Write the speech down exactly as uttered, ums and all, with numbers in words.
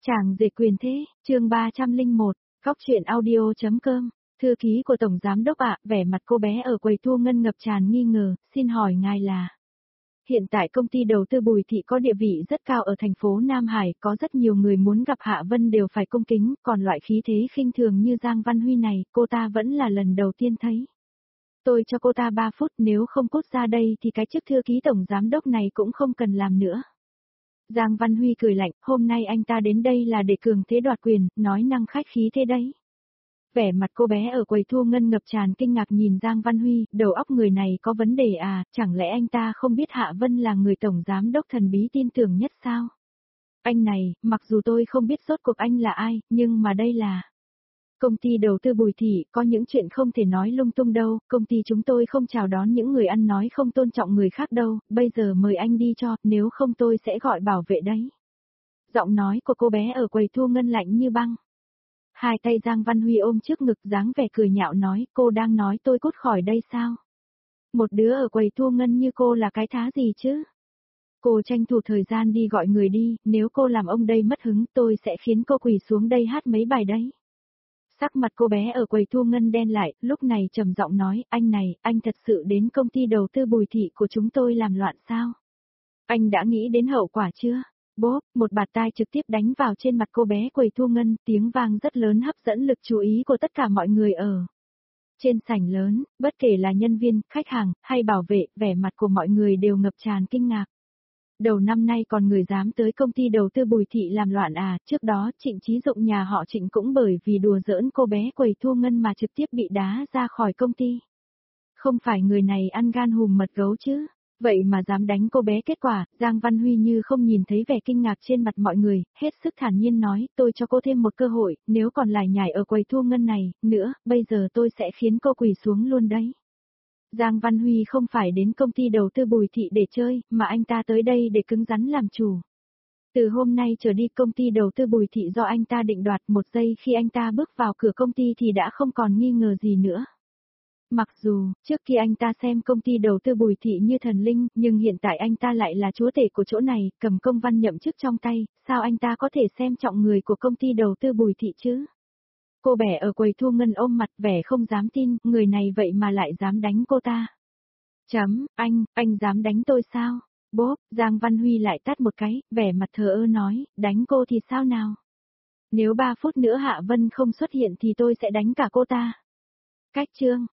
Chàng rể quyền thế, chương ba trăm lẻ một, góc truyện audio.com, thư ký của Tổng Giám Đốc ạ, vẻ mặt cô bé ở quầy thu ngân ngập tràn nghi ngờ, xin hỏi ngài là... Hiện tại công ty đầu tư Bùi Thị có địa vị rất cao ở thành phố Nam Hải, có rất nhiều người muốn gặp Hạ Vân đều phải cung kính, còn loại khí thế khinh thường như Giang Văn Huy này, cô ta vẫn là lần đầu tiên thấy. Tôi cho cô ta ba phút, nếu không cút ra đây thì cái chức thư ký Tổng Giám Đốc này cũng không cần làm nữa. Giang Văn Huy cười lạnh, hôm nay anh ta đến đây là để cường thế đoạt quyền, nói năng khách khí thế đấy. Vẻ mặt cô bé ở quầy thu ngân ngập tràn kinh ngạc nhìn Giang Văn Huy, đầu óc người này có vấn đề à, chẳng lẽ anh ta không biết Hạ Vân là người Tổng Giám Đốc thần bí tin tưởng nhất sao? Anh này, mặc dù tôi không biết rốt cuộc anh là ai, nhưng mà đây là... Công ty đầu tư Bùi Thị, có những chuyện không thể nói lung tung đâu, công ty chúng tôi không chào đón những người ăn nói không tôn trọng người khác đâu, bây giờ mời anh đi cho, nếu không tôi sẽ gọi bảo vệ đấy. Giọng nói của cô bé ở quầy thu ngân lạnh như băng. Hai tay Giang Văn Huy ôm trước ngực dáng vẻ cười nhạo nói, cô đang nói tôi cút khỏi đây sao? Một đứa ở quầy thu ngân như cô là cái thá gì chứ? Cô tranh thủ thời gian đi gọi người đi, nếu cô làm ông đây mất hứng tôi sẽ khiến cô quỳ xuống đây hát mấy bài đấy. Sắc mặt cô bé ở quầy thu ngân đen lại, lúc này trầm giọng nói, anh này, anh thật sự đến công ty đầu tư Bùi Thị của chúng tôi làm loạn sao? Anh đã nghĩ đến hậu quả chưa? Bốp, một bạt tai trực tiếp đánh vào trên mặt cô bé quầy thu ngân, tiếng vang rất lớn hấp dẫn lực chú ý của tất cả mọi người ở. Trên sảnh lớn, bất kể là nhân viên, khách hàng, hay bảo vệ, vẻ mặt của mọi người đều ngập tràn kinh ngạc. Đầu năm nay còn người dám tới công ty đầu tư Bùi Thị làm loạn à, trước đó Trịnh Chí Dụng nhà họ Trịnh cũng bởi vì đùa giỡn cô bé quầy thu ngân mà trực tiếp bị đá ra khỏi công ty. Không phải người này ăn gan hùm mật gấu chứ, vậy mà dám đánh cô bé, kết quả, Giang Văn Huy như không nhìn thấy vẻ kinh ngạc trên mặt mọi người, hết sức thản nhiên nói, tôi cho cô thêm một cơ hội, nếu còn lải nhải ở quầy thu ngân này, nữa, bây giờ tôi sẽ khiến cô quỳ xuống luôn đấy. Giang Văn Huy không phải đến công ty đầu tư Bùi Thị để chơi, mà anh ta tới đây để cứng rắn làm chủ. Từ hôm nay trở đi công ty đầu tư Bùi Thị do anh ta định đoạt, một giây khi anh ta bước vào cửa công ty thì đã không còn nghi ngờ gì nữa. Mặc dù, trước khi anh ta xem công ty đầu tư Bùi Thị như thần linh, nhưng hiện tại anh ta lại là chúa tể của chỗ này, cầm công văn nhậm chức trong tay, sao anh ta có thể xem trọng người của công ty đầu tư Bùi Thị chứ? Cô bé ở quầy thu ngân ôm mặt vẻ không dám tin, người này vậy mà lại dám đánh cô ta. Chấm, anh, anh dám đánh tôi sao? Bốp, Giang Văn Huy lại tát một cái, vẻ mặt thờ ơ nói, đánh cô thì sao nào? Nếu ba phút nữa Hạ Vân không xuất hiện thì tôi sẽ đánh cả cô ta. Cách chương.